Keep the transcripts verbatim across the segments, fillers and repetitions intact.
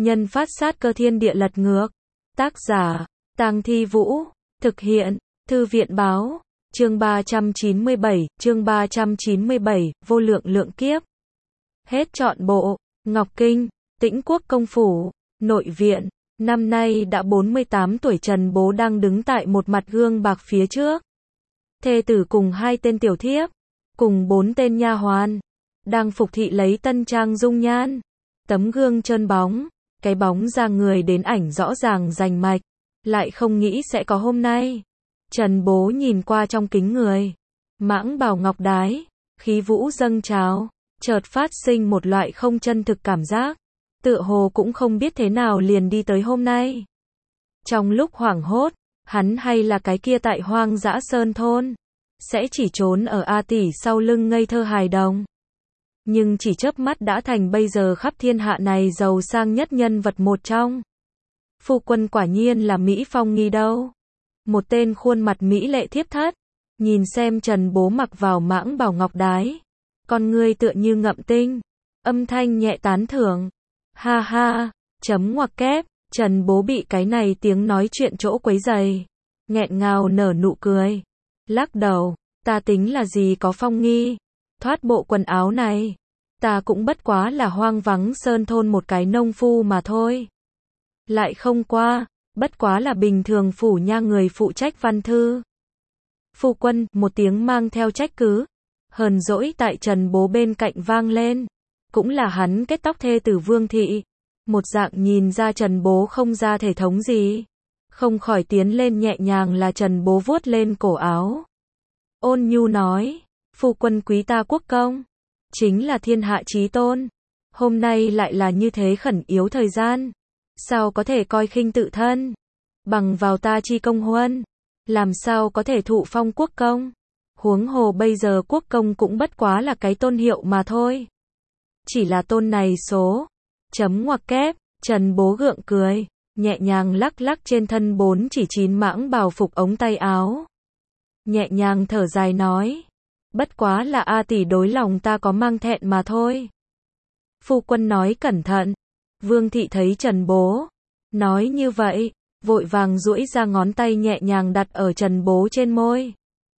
nhân phát sát cơ thiên địa lật ngược. Tác giả, Tang Thi Vũ. Thực hiện, Thư viện báo. Chương ba trăm chín mươi bảy, chương ba trăm chín mươi bảy, vô lượng lượng kiếp. Hết trọn bộ. Ngọc Kinh, Tĩnh Quốc công phủ, nội viện. Năm nay đã bốn mươi tám tuổi, Trần Bố đang đứng tại một mặt gương bạc phía trước. Thê tử cùng hai tên tiểu thiếp, cùng bốn tên nha hoàn, đang phục thị lấy tân trang dung nhan. Tấm gương trơn bóng, cái bóng ra người đến ảnh rõ ràng rành mạch, lại không nghĩ sẽ có hôm nay. Trần Bố nhìn qua trong kính người, mãng bào ngọc đái, khí vũ dâng trào, chợt phát sinh một loại không chân thực cảm giác, tựa hồ cũng không biết thế nào liền đi tới hôm nay. Trong lúc hoảng hốt, hắn hay là cái kia tại Hoang Dã Sơn thôn, sẽ chỉ trốn ở A tỷ sau lưng ngây thơ hài đồng. Nhưng chỉ chớp mắt đã thành bây giờ khắp thiên hạ này giàu sang nhất nhân vật một trong. Phu quân quả nhiên là Mỹ Phong Nghi đâu. Một tên khuôn mặt mỹ lệ thiếp thất, nhìn xem Trần Bố mặc vào mãng bào ngọc đái, con ngươi tựa như ngậm tinh, âm thanh nhẹ tán thưởng. Ha ha, chấm ngoặc kép, Trần Bố bị cái này tiếng nói chuyện chỗ quấy rầy, nghẹn ngào nở nụ cười, lắc đầu, ta tính là gì có Phong Nghi, thoát bộ quần áo này, ta cũng bất quá là hoang vắng sơn thôn một cái nông phu mà thôi. Lại không qua, bất quá là bình thường phủ nha người phụ trách văn thư. Phu quân, một tiếng mang theo trách cứ, hờn dỗi tại Trần Bố bên cạnh vang lên, cũng là hắn kết tóc thê tử Vương Thị, một dạng nhìn ra Trần Bố không ra thể thống gì, không khỏi tiến lên nhẹ nhàng là Trần Bố vuốt lên cổ áo. Ôn nhu nói, phu quân quý ta quốc công, chính là thiên hạ chí tôn, hôm nay lại là như thế khẩn yếu thời gian, sao có thể coi khinh tự thân, bằng vào ta chi công huân, làm sao có thể thụ phong quốc công, huống hồ bây giờ quốc công cũng bất quá là cái tôn hiệu mà thôi. Chỉ là tôn này số, chấm ngoặc kép, Trần Bố gượng cười, nhẹ nhàng lắc lắc trên thân bốn chỉ chín mãng bào phục ống tay áo. Nhẹ nhàng thở dài nói, bất quá là A tỷ đối lòng ta có mang thẹn mà thôi. Phu quân nói cẩn thận. Vương Thị thấy Trần Bố nói như vậy, vội vàng duỗi ra ngón tay nhẹ nhàng đặt ở Trần Bố trên môi.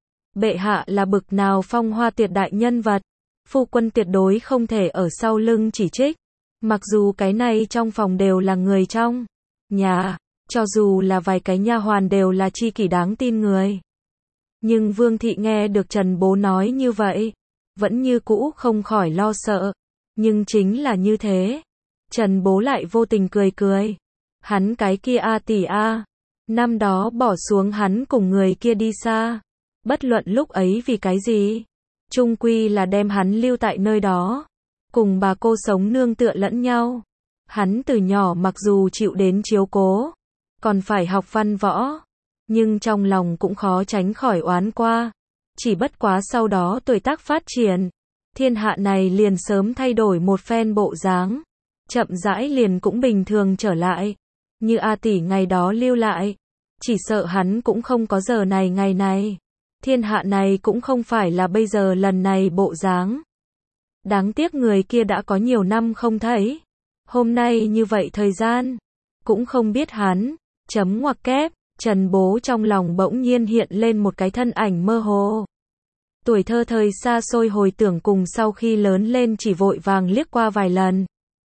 Bệ hạ là bực nào phong hoa tuyệt đại nhân vật, phu quân tuyệt đối không thể ở sau lưng chỉ trích. Mặc dù cái này trong phòng đều là người trong nhà, cho dù là vài cái nha hoàn đều là chi kỷ đáng tin người. Nhưng Vương Thị nghe được Trần Bố nói như vậy, vẫn như cũ không khỏi lo sợ. Nhưng chính là như thế, Trần Bố lại vô tình cười cười. Hắn cái kia A tỷ a, năm đó bỏ xuống hắn cùng người kia đi xa. Bất luận lúc ấy vì cái gì, chung quy là đem hắn lưu tại nơi đó, cùng bà cô sống nương tựa lẫn nhau. Hắn từ nhỏ mặc dù chịu đến chiếu cố, còn phải học văn võ, nhưng trong lòng cũng khó tránh khỏi oán qua. Chỉ bất quá sau đó tuổi tác phát triển, thiên hạ này liền sớm thay đổi một phen bộ dáng, chậm rãi liền cũng bình thường trở lại. Như A tỷ ngày đó lưu lại, chỉ sợ hắn cũng không có giờ này ngày này. Thiên hạ này cũng không phải là bây giờ lần này bộ dáng. Đáng tiếc người kia đã có nhiều năm không thấy. Hôm nay như vậy thời gian, cũng không biết hắn, chấm ngoặc kép, Trần Bố trong lòng bỗng nhiên hiện lên một cái thân ảnh mơ hồ. Tuổi thơ thời xa xôi hồi tưởng cùng sau khi lớn lên chỉ vội vàng liếc qua vài lần,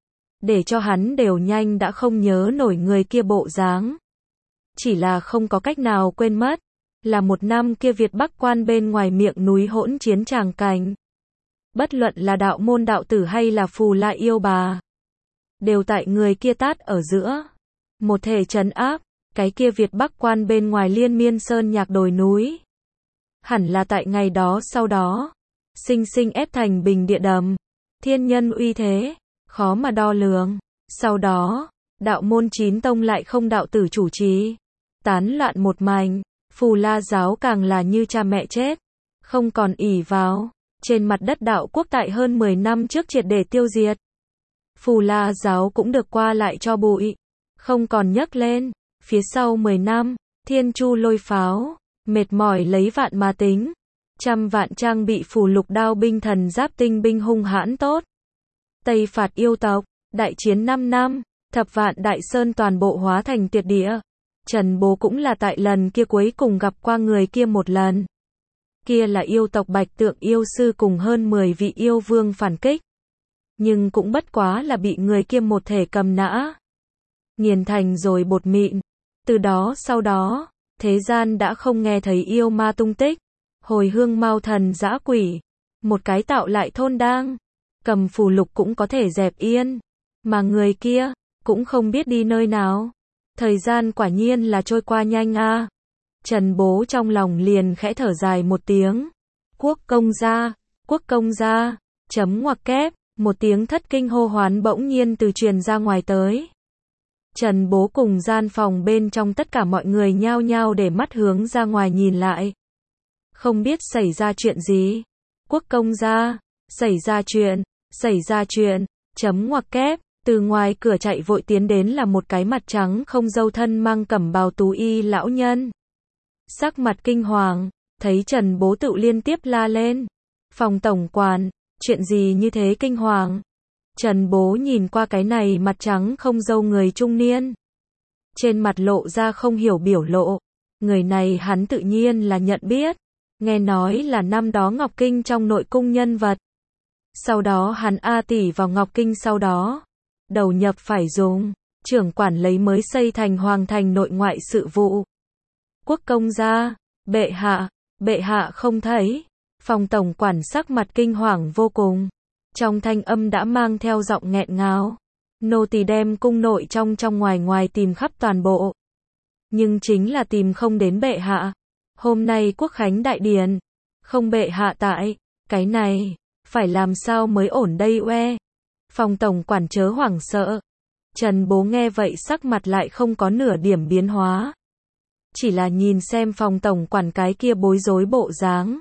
để cho hắn đều nhanh đã không nhớ nổi người kia bộ dáng. Chỉ là không có cách nào quên mất, là một năm kia Việt Bắc quan bên ngoài miệng núi hỗn chiến tràng cảnh. Bất luận là đạo môn đạo tử hay là phù la yêu bà, đều tại người kia tát ở giữa. Một thể trấn áp, cái kia Việt Bắc quan bên ngoài liên miên sơn nhạc đồi núi. Hẳn là tại ngày đó sau đó, sinh sinh ép thành bình địa đầm. Thiên nhân uy thế, khó mà đo lường. Sau đó, đạo môn chín tông lại không đạo tử chủ trì, tán loạn một mảnh. Phù La giáo càng là như cha mẹ chết, không còn ỷ vào. Trên mặt đất đạo quốc tại hơn mười năm trước triệt để tiêu diệt. Phù La giáo cũng được qua lại cho bụi, không còn nhấc lên. Phía sau mười năm, Thiên Chu lôi pháo, mệt mỏi lấy vạn mà tính. Trăm vạn trang bị phù lục đao binh thần giáp tinh binh hung hãn tốt. Tây phạt yêu tộc, đại chiến năm năm, thập vạn đại sơn toàn bộ hóa thành tuyệt địa. Trần Bố cũng là tại lần kia cuối cùng gặp qua người kia một lần. Kia là yêu tộc Bạch Tượng yêu sư cùng hơn mười vị yêu vương phản kích. Nhưng cũng bất quá là bị người kia một thể cầm nã. Nghiền thành rồi bột mịn. Từ đó sau đó, thế gian đã không nghe thấy yêu ma tung tích. Hồi hương mau thần dã quỷ. Một cái tạo lại thôn đang. Cầm phù lục cũng có thể dẹp yên. Mà người kia, cũng không biết đi nơi nào. Thời gian quả nhiên là trôi qua nhanh a. Trần Bố trong lòng liền khẽ thở dài một tiếng. Quốc công gia, quốc công gia, chấm ngoặc kép, một tiếng thất kinh hô hoán bỗng nhiên từ truyền ra ngoài tới. Trần Bố cùng gian phòng bên trong tất cả mọi người nhao nhao để mắt hướng ra ngoài nhìn lại. Không biết xảy ra chuyện gì. Quốc công gia, xảy ra chuyện, xảy ra chuyện, chấm ngoặc kép. Từ ngoài cửa chạy vội tiến đến là một cái mặt trắng không râu thân mang cẩm bào tú y lão nhân. Sắc mặt kinh hoàng, thấy Trần Bố tự liên tiếp la lên. Phòng tổng quản, chuyện gì như thế kinh hoàng? Trần Bố nhìn qua cái này mặt trắng không râu người trung niên. Trên mặt lộ ra không hiểu biểu lộ. Người này hắn tự nhiên là nhận biết. Nghe nói là năm đó Ngọc Kinh trong nội cung nhân vật. Sau đó hắn A tỷ vào Ngọc Kinh sau đó. Đầu nhập phải dùng, trưởng quản lấy mới xây thành hoàng thành nội ngoại sự vụ. Quốc công gia, bệ hạ, bệ hạ không thấy. Phòng tổng quản sắc mặt kinh hoàng vô cùng. Trong thanh âm đã mang theo giọng nghẹn ngào. Nô tỳ đem cung nội trong trong ngoài ngoài tìm khắp toàn bộ. Nhưng chính là tìm không đến bệ hạ. Hôm nay quốc khánh đại điển. Không bệ hạ tại. Cái này, phải làm sao mới ổn đây oe. Phòng tổng quản chớ hoảng sợ. Trần Bố nghe vậy sắc mặt lại không có nửa điểm biến hóa. Chỉ là nhìn xem phòng tổng quản cái kia bối rối bộ dáng.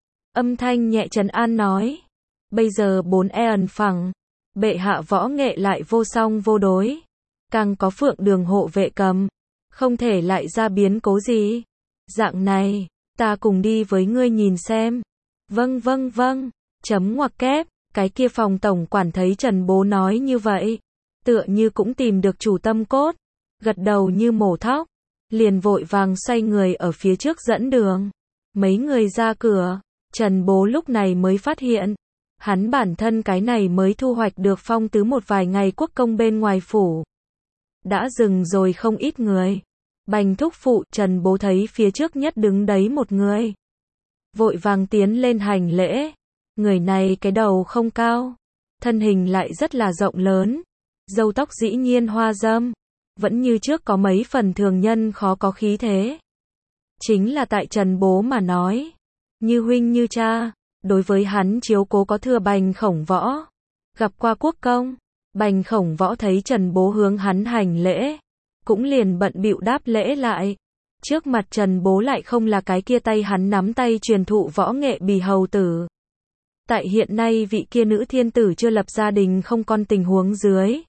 Âm thanh nhẹ trấn an nói. Bây giờ bốn e ẩn phẳng. Bệ hạ võ nghệ lại vô song vô đối. Càng có phượng đường hộ vệ cầm. Không thể lại ra biến cố gì. Dạng này, ta cùng đi với ngươi nhìn xem. Vâng vâng vâng. Chấm ngoặc kép. Cái kia phòng tổng quản thấy Trần Bố nói như vậy. Tựa như cũng tìm được chủ tâm cốt. Gật đầu như mổ thóc. Liền vội vàng xoay người ở phía trước dẫn đường. Mấy người ra cửa. Trần Bố lúc này mới phát hiện. Hắn bản thân cái này mới thu hoạch được phong tứ một vài ngày quốc công bên ngoài phủ. Đã dừng rồi không ít người. Bành thúc phụ Trần Bố thấy phía trước nhất đứng đấy một người. Vội vàng tiến lên hành lễ. Người này cái đầu không cao. Thân hình lại rất là rộng lớn. Râu tóc dĩ nhiên hoa râm. Vẫn như trước có mấy phần thường nhân khó có khí thế. Chính là tại Trần Bố mà nói. Như huynh như cha. Đối với hắn chiếu cố có thừa Bành Khổng Võ. Gặp qua quốc công. Bành Khổng Võ thấy Trần Bố hướng hắn hành lễ. Cũng liền bận bịu đáp lễ lại. Trước mặt Trần Bố lại không là cái kia tay hắn nắm tay truyền thụ võ nghệ bì hầu tử. Tại hiện nay vị kia nữ thiên tử chưa lập gia đình không con tình huống dưới.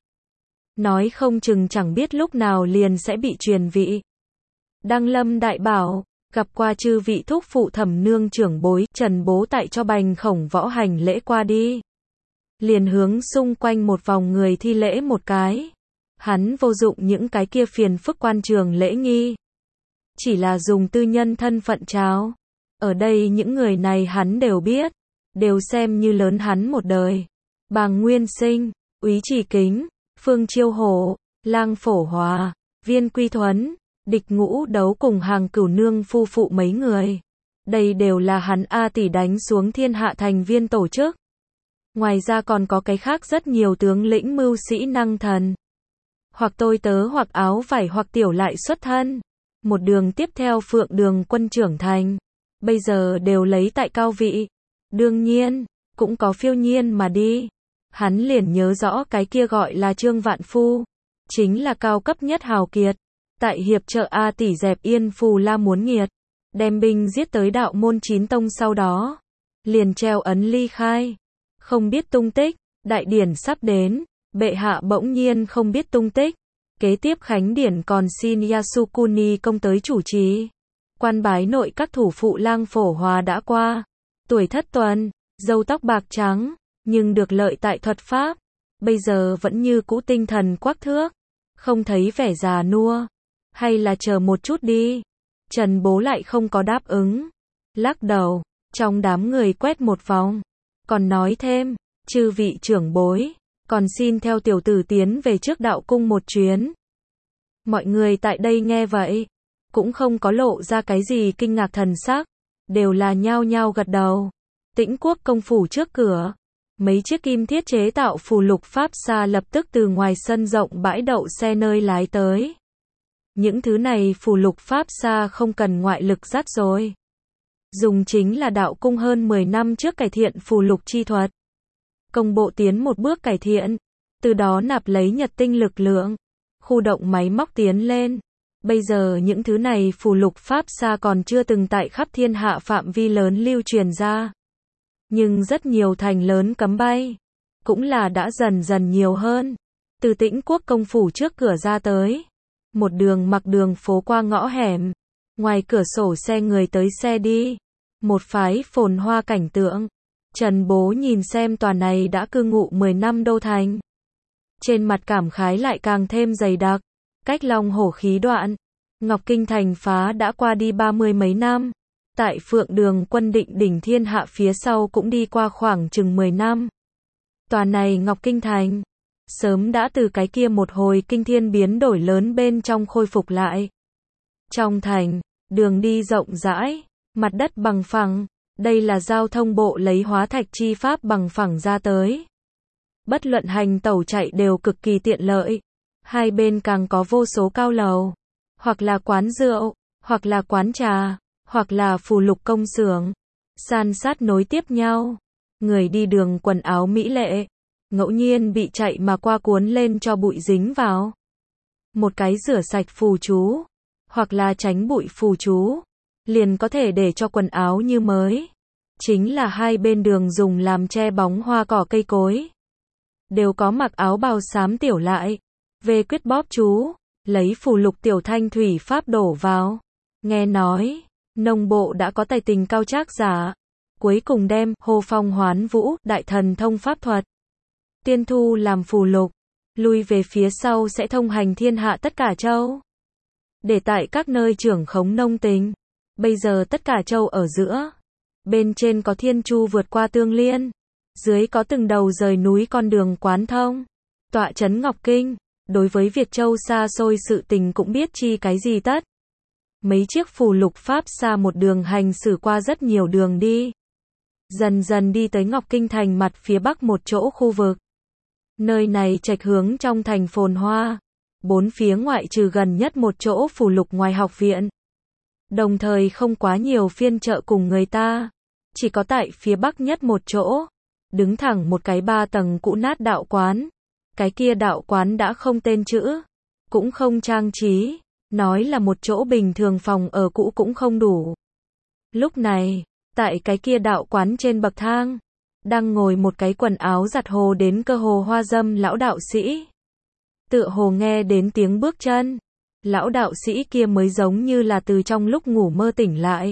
Nói không chừng chẳng biết lúc nào liền sẽ bị truyền vị. Đăng Lâm đại bảo, gặp qua chư vị thúc phụ thẩm nương trưởng bối, Trần Bố tại cho Bành Khổng Võ hành lễ qua đi. Liền hướng xung quanh một vòng người thi lễ một cái. Hắn vô dụng những cái kia phiền phức quan trường lễ nghi. Chỉ là dùng tư nhân thân phận chào. Ở đây những người này hắn đều biết. Đều xem như lớn hắn một đời. Bàng Nguyên Sinh, Úy Chỉ Kính, Phương Chiêu Hổ, Lang Phổ Hòa, Viên Quy Thuấn, Địch Ngũ Đấu cùng Hàng Cửu Nương phu phụ mấy người. Đây đều là hắn A tỷ đánh xuống thiên hạ thành viên tổ chức. Ngoài ra còn có cái khác rất nhiều tướng lĩnh mưu sĩ năng thần. Hoặc tôi tớ hoặc áo vải hoặc tiểu lại xuất thân. Một đường tiếp theo Phượng Đường quân trưởng thành. Bây giờ đều lấy tại cao vị. Đương nhiên, cũng có phiêu nhiên mà đi. Hắn liền nhớ rõ cái kia gọi là Trương Vạn Phu. Chính là cao cấp nhất hào kiệt. Tại hiệp trợ A tỷ dẹp yên Phù La muốn nghiệt. Đem binh giết tới đạo môn chín tông sau đó. Liền treo ấn ly khai. Không biết tung tích, đại điển sắp đến. Bệ hạ bỗng nhiên không biết tung tích. Kế tiếp khánh điển còn xin Yasukuni công tới chủ trì. Quan bái nội các thủ phụ Lang Phổ Hòa đã qua. Tuổi thất tuần, râu tóc bạc trắng, nhưng được lợi tại thuật pháp. Bây giờ vẫn như cũ tinh thần quắc thước. không thấy vẻ già nua. Hay là chờ một chút đi. Trần Bố lại không có đáp ứng. Lắc đầu, trong đám người quét một vòng. Còn nói thêm, chư vị trưởng bối, còn xin theo tiểu tử tiến về trước đạo cung một chuyến. Mọi người tại đây nghe vậy, cũng không có lộ ra cái gì kinh ngạc thần sắc, đều là nhao nhao gật đầu. Tĩnh Quốc công phủ trước cửa, mấy chiếc kim thiết chế tạo phù lục pháp xa lập tức từ ngoài sân rộng bãi đậu xe nơi lái tới. Những thứ này phù lục pháp xa không cần ngoại lực dắt rồi. Dùng chính là đạo cung hơn mười năm trước cải thiện phù lục chi thuật. Công bộ tiến một bước cải thiện, từ đó nạp lấy nhật tinh lực lượng, khu động máy móc tiến lên. Bây giờ những thứ này phù lục pháp xa còn chưa từng tại khắp thiên hạ phạm vi lớn lưu truyền ra. Nhưng rất nhiều thành lớn cấm bay, cũng là đã dần dần nhiều hơn. Từ Tĩnh Quốc công phủ trước cửa ra tới, một đường mặc đường phố qua ngõ hẻm, ngoài cửa sổ xe người tới xe đi, một phái phồn hoa cảnh tượng. Trần Bố nhìn xem tòa này đã cư ngụ mười năm đô thành. Trên mặt cảm khái lại càng thêm dày đặc, cách long hổ khí đoạn, Ngọc Kinh thành phá đã qua đi ba mươi mấy năm. Tại Phượng Đường quân định đỉnh thiên hạ phía sau cũng đi qua khoảng chừng mười năm. Tòa này Ngọc Kinh thành, sớm đã từ cái kia một hồi kinh thiên biến đổi lớn bên trong khôi phục lại. Trong thành, đường đi rộng rãi, mặt đất bằng phẳng, đây là giao thông bộ lấy hóa thạch chi pháp bằng phẳng ra tới. Bất luận hành tẩu chạy đều cực kỳ tiện lợi. Hai bên càng có vô số cao lầu, hoặc là quán rượu, hoặc là quán trà, hoặc là phù lục công xưởng, san sát nối tiếp nhau. Người đi đường quần áo mỹ lệ, ngẫu nhiên bị chạy mà qua cuốn lên cho bụi dính vào. Một cái rửa sạch phù chú, hoặc là tránh bụi phù chú, liền có thể để cho quần áo như mới. Chính là hai bên đường dùng làm che bóng hoa cỏ cây cối. Đều có mặc áo bào xám tiểu lại, về quyết bóp chú, lấy phù lục tiểu thanh thủy pháp đổ vào. Nghe nói, nông bộ đã có tài tình cao trác giả, cuối cùng đem hô phong hoán vũ, đại thần thông pháp thuật, tiên thu làm phù lục, lui về phía sau sẽ thông hành thiên hạ tất cả châu. Để tại các nơi trưởng khống nông tình, bây giờ tất cả châu ở giữa, bên trên có thiên chu vượt qua tương liên, dưới có từng đầu rời núi con đường quán thông, tọa trấn Ngọc Kinh, đối với Việt Châu xa xôi sự tình cũng biết chi cái gì tất. Mấy chiếc phù lục pháp xa một đường hành xử qua rất nhiều đường đi. Dần dần đi tới Ngọc Kinh thành mặt phía bắc một chỗ khu vực. Nơi này trạch hướng trong thành phồn hoa. Bốn phía ngoại trừ gần nhất một chỗ phù lục ngoài học viện. Đồng thời không quá nhiều phiên chợ cùng người ta. Chỉ có tại phía bắc nhất một chỗ. Đứng thẳng một cái ba tầng cũ nát đạo quán. Cái kia đạo quán đã không tên chữ. Cũng không trang trí. Nói là một chỗ bình thường phòng ở cũ cũng không đủ. Lúc này, tại cái kia đạo quán trên bậc thang, đang ngồi một cái quần áo giặt hồ đến cơ hồ hoa dâm lão đạo sĩ. Tựa hồ nghe đến tiếng bước chân, lão đạo sĩ kia mới giống như là từ trong lúc ngủ mơ tỉnh lại.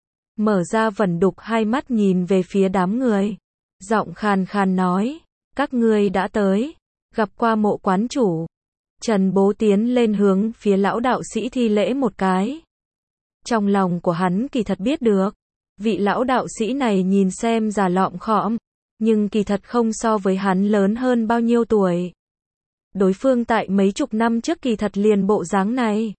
Mở ra vẩn đục hai mắt nhìn về phía đám người. Giọng khàn khàn nói, các ngươi đã tới, gặp qua mộ quán chủ. Trần Bố tiến lên hướng phía lão đạo sĩ thi lễ một cái. Trong lòng của hắn kỳ thật biết được, vị lão đạo sĩ này nhìn xem già lọm khọm, nhưng kỳ thật không so với hắn lớn hơn bao nhiêu tuổi. Đối phương tại mấy chục năm trước kỳ thật liền bộ dáng này.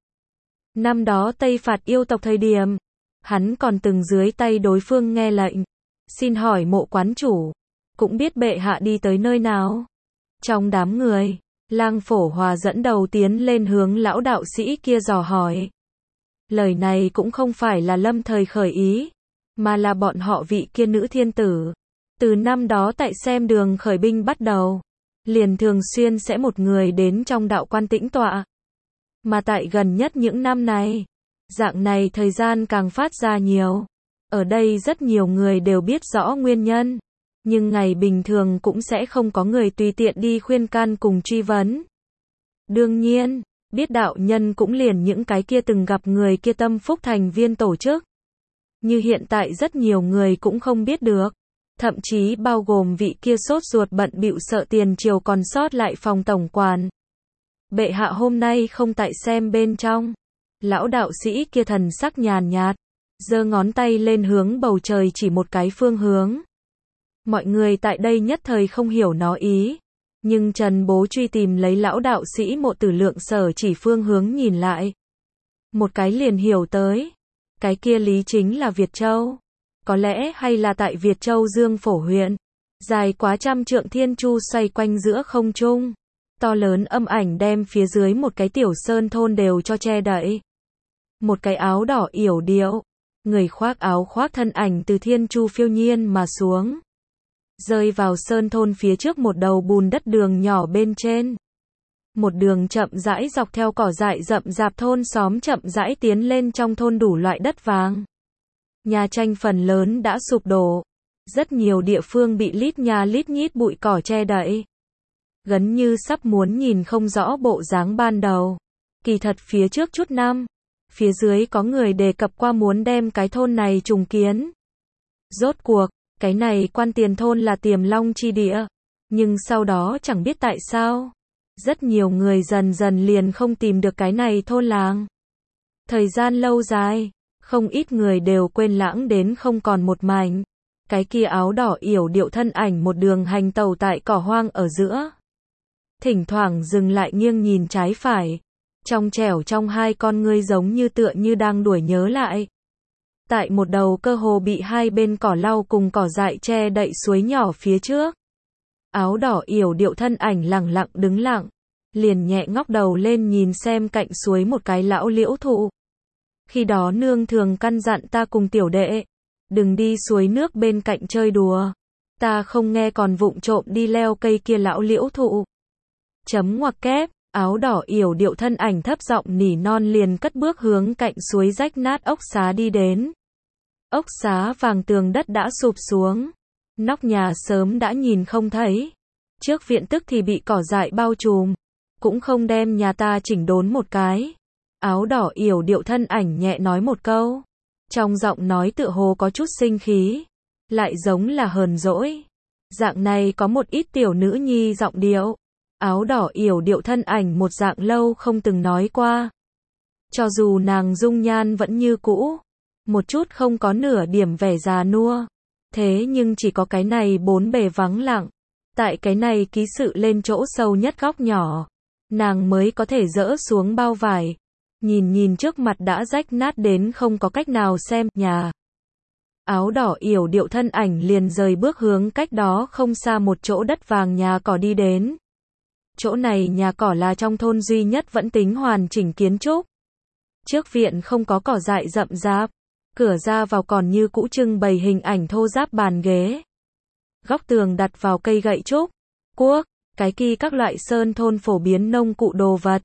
Năm đó Tây phạt yêu tộc thời điểm, hắn còn từng dưới tay đối phương nghe lệnh. Xin hỏi mộ quán chủ, cũng biết bệ hạ đi tới nơi nào. Trong đám người, Lang Phổ Hòa dẫn đầu tiến lên hướng lão đạo sĩ kia dò hỏi. Lời này cũng không phải là lâm thời khởi ý, mà là bọn họ vị kia nữ thiên tử. Từ năm đó tại xem đường khởi binh bắt đầu, liền thường xuyên sẽ một người đến trong đạo quan tĩnh tọa. Mà tại gần nhất những năm này, dạng này thời gian càng phát ra nhiều. Ở đây rất nhiều người đều biết rõ nguyên nhân, nhưng ngày bình thường cũng sẽ không có người tùy tiện đi khuyên can cùng truy vấn. Đương nhiên, biết đạo nhân cũng liền những cái kia từng gặp người kia tâm phúc thành viên tổ chức. Như hiện tại rất nhiều người cũng không biết được. Thậm chí bao gồm vị kia sốt ruột bận bịu sợ tiền triều còn sót lại phòng tổng quản. Bệ hạ hôm nay không tại xem bên trong. Lão đạo sĩ kia thần sắc nhàn nhạt, giơ ngón tay lên hướng bầu trời chỉ một cái phương hướng. Mọi người tại đây nhất thời không hiểu nó ý, nhưng Trần Bố truy tìm lấy lão đạo sĩ Mộ Tử Lượng sở chỉ phương hướng nhìn lại. Một cái liền hiểu tới, cái kia lý chính là Việt Châu. Có lẽ hay là tại Việt Châu Dương Phổ huyện, dài quá trăm trượng thiên chu xoay quanh giữa không trung. To lớn âm ảnh đem phía dưới một cái tiểu sơn thôn đều cho che đậy. Một cái áo đỏ yểu điệu, người khoác áo khoác thân ảnh từ thiên chu phiêu nhiên mà xuống. Rơi vào sơn thôn phía trước một đầu bùn đất đường nhỏ bên trên. Một đường chậm rãi dọc theo cỏ dại rậm rạp thôn xóm chậm rãi tiến lên trong thôn đủ loại đất vàng. Nhà tranh phần lớn đã sụp đổ. Rất nhiều địa phương bị lít nhà lít nhít bụi cỏ che đậy. Gần như sắp muốn nhìn không rõ bộ dáng ban đầu. Kỳ thật phía trước chút năm, phía dưới có người đề cập qua muốn đem cái thôn này trùng kiến. Rốt cuộc, cái này Quan Tiền thôn là tiềm long chi địa. Nhưng sau đó chẳng biết tại sao, rất nhiều người dần dần liền không tìm được cái này thôn làng. Thời gian lâu dài, không ít người đều quên lãng đến không còn một mảnh. Cái kia áo đỏ yểu điệu thân ảnh một đường hành tàu tại cỏ hoang ở giữa. Thỉnh thoảng dừng lại nghiêng nhìn trái phải. Trong trẻo trong hai con ngươi giống như tựa như đang đuổi nhớ lại. Tại một đầu cơ hồ bị hai bên cỏ lau cùng cỏ dại che đậy suối nhỏ phía trước. Áo đỏ yểu điệu thân ảnh lẳng lặng đứng lặng. Liền nhẹ ngóc đầu lên nhìn xem cạnh suối một cái lão liễu thụ. Khi đó nương thường căn dặn ta cùng tiểu đệ. Đừng đi suối nước bên cạnh chơi đùa. Ta không nghe còn vụng trộm đi leo cây kia lão liễu thụ. Chấm ngoặc kép, áo đỏ yểu điệu thân ảnh thấp giọng nỉ non liền cất bước hướng cạnh suối rách nát ốc xá đi đến. Ốc xá vàng tường đất đã sụp xuống. Nóc nhà sớm đã nhìn không thấy. Trước viện tức thì bị cỏ dại bao trùm. Cũng không đem nhà ta chỉnh đốn một cái. Áo đỏ yểu điệu thân ảnh nhẹ nói một câu. Trong giọng nói tựa hồ có chút sinh khí. Lại giống là hờn dỗi. Dạng này có một ít tiểu nữ nhi giọng điệu. Áo đỏ yểu điệu thân ảnh một dạng lâu không từng nói qua. Cho dù nàng dung nhan vẫn như cũ. Một chút không có nửa điểm vẻ già nua. Thế nhưng chỉ có cái này bốn bề vắng lặng. Tại cái này ký sự lên chỗ sâu nhất góc nhỏ. Nàng mới có thể dỡ xuống bao vải. Nhìn nhìn trước mặt đã rách nát đến không có cách nào xem nhà. Áo đỏ yểu điệu thân ảnh liền rời bước hướng cách đó không xa một chỗ đất vàng nhà cỏ đi đến. Chỗ này nhà cỏ là trong thôn duy nhất vẫn tính hoàn chỉnh kiến trúc. Trước viện không có cỏ dại rậm rạp. Cửa ra vào còn như cũ trưng bày hình ảnh thô ráp bàn ghế. Góc tường đặt vào cây gậy trúc, cuốc, cái ki các loại sơn thôn phổ biến nông cụ đồ vật.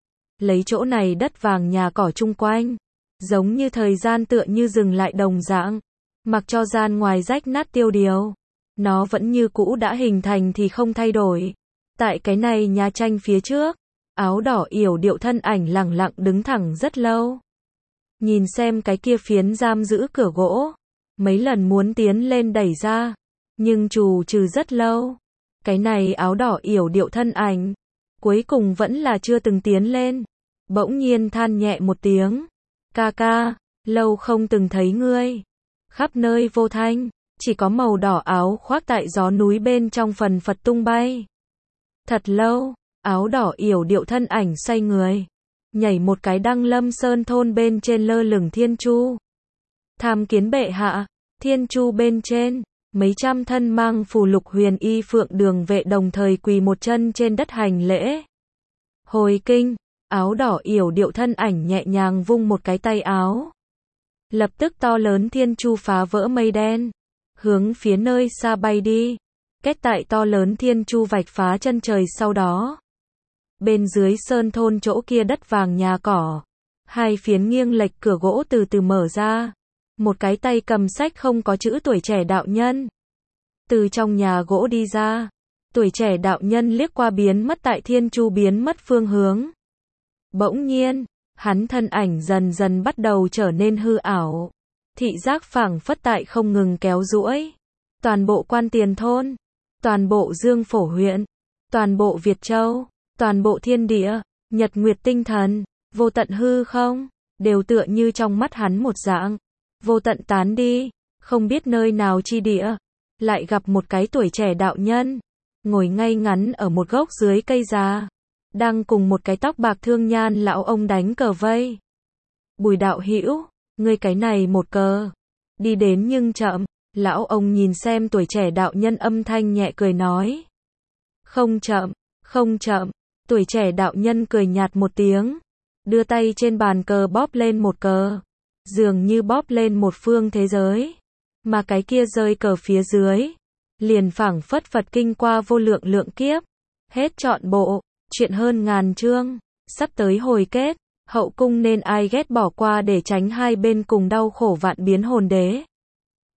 Lấy chỗ này đất vàng nhà cỏ chung quanh. Giống như thời gian tựa như dừng lại đồng dạng. Mặc cho gian ngoài rách nát tiêu điều. Nó vẫn như cũ đã hình thành thì không thay đổi. Tại cái này nhà tranh phía trước. Áo đỏ yểu điệu thân ảnh lẳng lặng đứng thẳng rất lâu. Nhìn xem cái kia phiến giam giữ cửa gỗ. Mấy lần muốn tiến lên đẩy ra. Nhưng trù trừ rất lâu. Cái này áo đỏ yểu điệu thân ảnh. Cuối cùng vẫn là chưa từng tiến lên. Bỗng nhiên than nhẹ một tiếng. Ca ca, lâu không từng thấy ngươi. Khắp nơi vô thanh. Chỉ có màu đỏ áo khoác tại gió núi bên trong phần phật tung bay. Thật lâu, áo đỏ yểu điệu thân ảnh xoay người. Nhảy một cái đăng lâm sơn thôn bên trên lơ lửng thiên chu. Tham kiến bệ hạ, thiên chu bên trên. Mấy trăm thân mang phù lục huyền y phượng đường vệ đồng thời quỳ một chân trên đất hành lễ. Hồi kinh, áo đỏ yểu điệu thân ảnh nhẹ nhàng vung một cái tay áo. Lập tức to lớn thiên chu phá vỡ mây đen. Hướng phía nơi xa bay đi. Kết tại to lớn thiên chu vạch phá chân trời sau đó. Bên dưới sơn thôn chỗ kia đất vàng nhà cỏ. Hai phiến nghiêng lệch cửa gỗ từ từ mở ra. Một cái tay cầm sách không có chữ tuổi trẻ đạo nhân. Từ trong nhà gỗ đi ra. Tuổi trẻ đạo nhân liếc qua biến mất tại thiên chu biến mất phương hướng. Bỗng nhiên, hắn thân ảnh dần dần bắt đầu trở nên hư ảo. Thị giác phảng phất tại không ngừng kéo duỗi. Toàn bộ Quan Tiền thôn. Toàn bộ Dương Phổ huyện. Toàn bộ Việt Châu. Toàn bộ thiên địa. nhật nguyệt tinh thần, vô tận hư không, đều tựa như trong mắt hắn một dạng. Vô tận tán đi, không biết nơi nào chi địa, lại gặp một cái tuổi trẻ đạo nhân, ngồi ngay ngắn ở một gốc dưới cây già, đang cùng một cái tóc bạc thương nhan lão ông đánh cờ vây. Bùi đạo hữu, ngươi cái này một cờ, đi đến nhưng chậm, lão ông nhìn xem tuổi trẻ đạo nhân âm thanh nhẹ cười nói. Không chậm, không chậm, tuổi trẻ đạo nhân cười nhạt một tiếng, đưa tay trên bàn cờ bóp lên một cờ, dường như bóp lên một phương thế giới, mà cái kia rơi cờ phía dưới, liền phảng phất Phật kinh qua vô lượng lượng kiếp, hết trọn bộ, chuyện hơn ngàn chương, sắp tới hồi kết, hậu cung nên ai ghét bỏ qua để tránh hai bên cùng đau khổ vạn biến hồn đế.